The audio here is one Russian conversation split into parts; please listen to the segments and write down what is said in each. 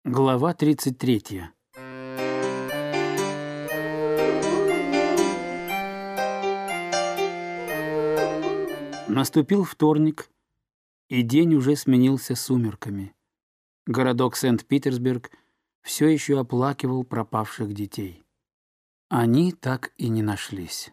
Глава 33. Наступил вторник, и день уже сменился сумерками. Городок Сент-Питерсберг все еще оплакивал пропавших детей. Они так и не нашлись.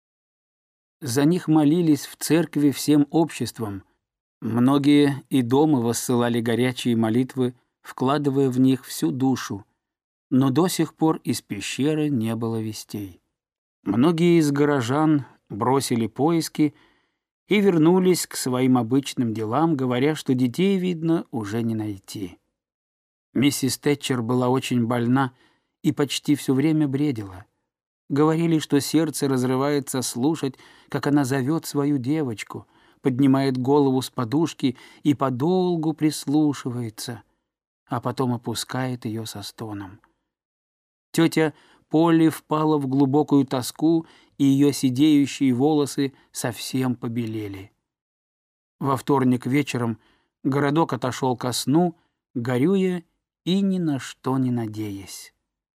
За них молились в церкви всем обществом. Многие и дома воссылали горячие молитвы, вкладывая в них всю душу, но до сих пор из пещеры не было вестей. Многие из горожан бросили поиски и вернулись к своим обычным делам, говоря, что детей, видно, уже не найти. Миссис Тэтчер была очень больна и почти все время бредила. Говорили, что сердце разрывается слушать, как она зовет свою девочку, поднимает голову с подушки и подолгу прислушивается, а потом опускает ее со стоном. Тетя Полли впала в глубокую тоску, и ее сидеющие волосы совсем побелели. Во вторник вечером городок отошел ко сну, горюя и ни на что не надеясь.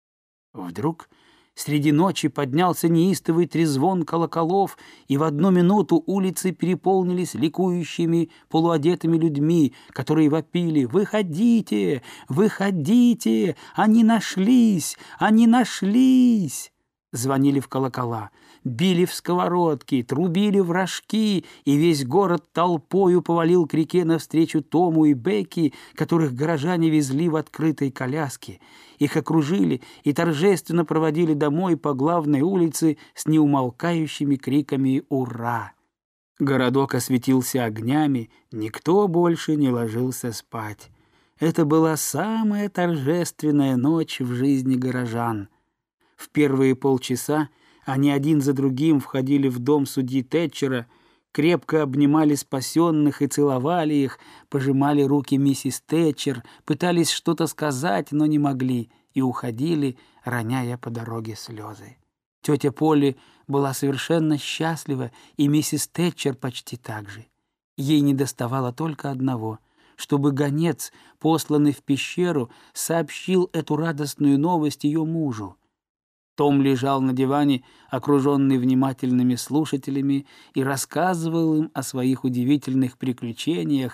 Вдруг среди ночи поднялся неистовый трезвон колоколов, и в одну минуту улицы переполнились ликующими полуодетыми людьми, которые вопили: «Выходите! Выходите! Они нашлись! Они нашлись!» Звонили в колокола, били в сковородки, трубили в рожки, и весь город толпою повалил к реке навстречу Тому и Бекки, которых горожане везли в открытой коляске. Их окружили и торжественно проводили домой по главной улице с неумолкающими криками «Ура!». Городок осветился огнями, никто больше не ложился спать. Это была самая торжественная ночь в жизни горожан. В первые полчаса они один за другим входили в дом судьи Тэтчера, крепко обнимали спасенных и целовали их, пожимали руки миссис Тэтчер, пытались что-то сказать, но не могли, и уходили, роняя по дороге слезы. Тетя Полли была совершенно счастлива, и миссис Тэтчер почти так же. Ей недоставало только одного — чтобы гонец, посланный в пещеру, сообщил эту радостную новость ее мужу. Том лежал на диване, окруженный внимательными слушателями, и рассказывал им о своих удивительных приключениях,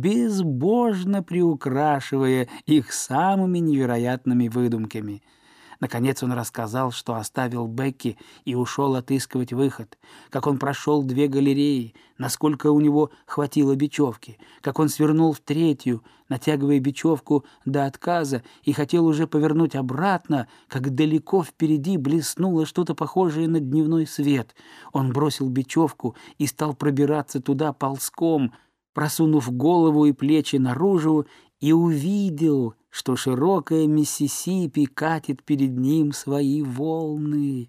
безбожно приукрашивая их самыми невероятными выдумками. Наконец он рассказал, что оставил Бекки и ушел отыскивать выход, как он прошел 2 галереи, насколько у него хватило бечевки, как он свернул в 3-ю, натягивая бечевку до отказа, и хотел уже повернуть обратно, как далеко впереди блеснуло что-то похожее на дневной свет. Он бросил бечевку и стал пробираться туда ползком, просунув голову и плечи наружу, и увидел, что широкая Миссисипи катит перед ним свои волны.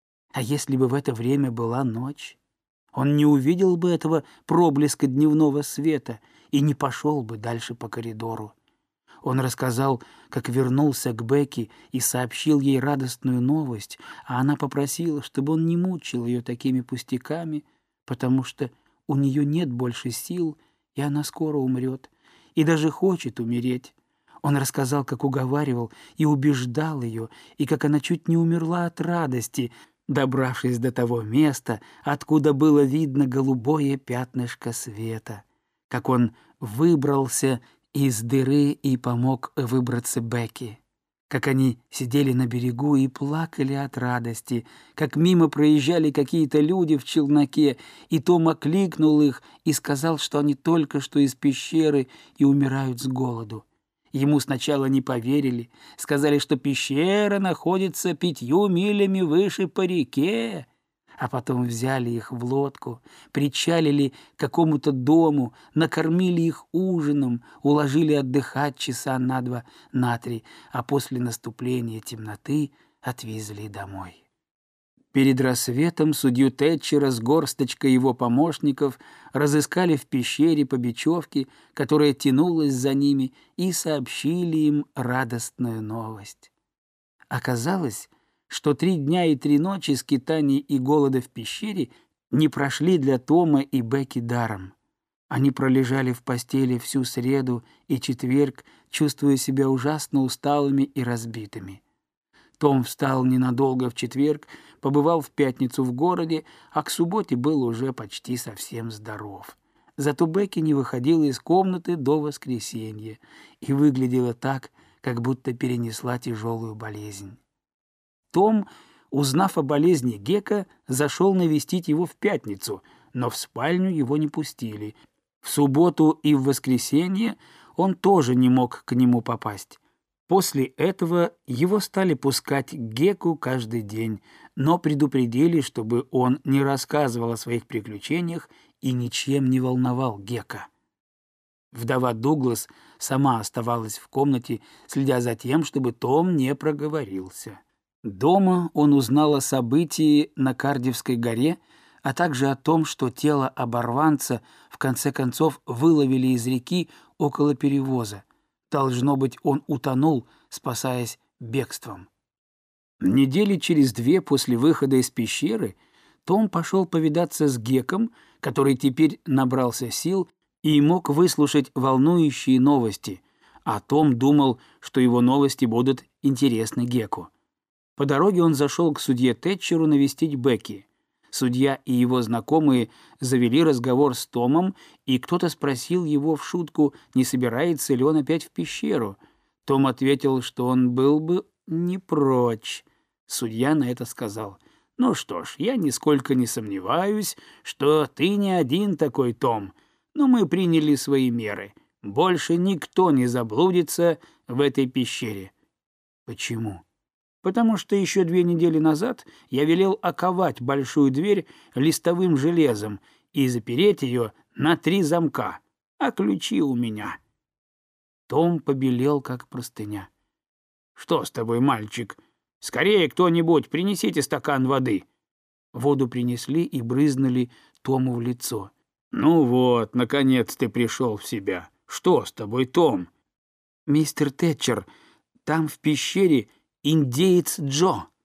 А если бы в это время была ночь, он не увидел бы этого проблеска дневного света и не пошел бы дальше по коридору. Он рассказал, как вернулся к Бекки и сообщил ей радостную новость, а она попросила, чтобы он не мучил ее такими пустяками, потому что у нее нет больше сил, и она скоро умрет, и даже хочет умереть. Он рассказал, как уговаривал и убеждал ее, и как она чуть не умерла от радости, добравшись до того места, откуда было видно голубое пятнышко света, как он выбрался из дыры и помог выбраться Бекки, как они сидели на берегу и плакали от радости, как мимо проезжали какие-то люди в челноке, и Том окликнул их и сказал, что они только что из пещеры и умирают с голоду. Ему сначала не поверили, сказали, что пещера находится 5 милями выше по реке, а потом взяли их в лодку, причалили к какому-то дому, накормили их ужином, уложили отдыхать часа на 2, на 3, а после наступления темноты отвезли домой. Перед рассветом судью Тэтчера с горсточкой его помощников разыскали в пещере по бечевке, которая тянулась за ними, и сообщили им радостную новость. Оказалось, что 3 дня и 3 ночи скитаний и голода в пещере не прошли для Тома и Бекки даром. Они пролежали в постели всю среду и четверг, чувствуя себя ужасно усталыми и разбитыми. Том встал ненадолго в четверг, побывал в пятницу в городе, а к субботе был уже почти совсем здоров. Зато Бекки не выходила из комнаты до воскресенья и выглядела так, как будто перенесла тяжелую болезнь. Том, узнав о болезни Гека, зашел навестить его в пятницу, но в спальню его не пустили. В субботу и в воскресенье он тоже не мог к нему попасть. После этого его стали пускать к Геку каждый день, но предупредили, чтобы он не рассказывал о своих приключениях и ничем не волновал Гека. Вдова Дуглас сама оставалась в комнате, следя за тем, чтобы Том не проговорился. Дома он узнал о событии на Кардивской горе, а также о том, что тело оборванца в конце концов выловили из реки около перевоза. Должно быть, он утонул, спасаясь бегством. Недели через 2 после выхода из пещеры Том пошел повидаться с Геком, который теперь набрался сил и мог выслушать волнующие новости, а Том думал, что его новости будут интересны Геку. По дороге он зашел к судье Тэтчеру навестить Бекки. Судья и его знакомые завели разговор с Томом, и кто-то спросил его в шутку, не собирается ли он опять в пещеру. Том ответил, что он был бы не прочь. Судья на это сказал: «Ну что ж, я нисколько не сомневаюсь, что ты не один такой, Том, но мы приняли свои меры. Больше никто не заблудится в этой пещере». «Почему?» «Потому что еще 2 недели назад я велел оковать большую дверь листовым железом и запереть ее на 3 замка, а ключи у меня». Том побелел, как простыня. «Что с тобой, мальчик? Скорее, кто-нибудь, принесите стакан воды». Воду принесли и брызнули Тому в лицо. «Ну вот, наконец ты пришел в себя. Что с тобой, Том?» «Мистер Тэтчер, там в пещере индеец Джо».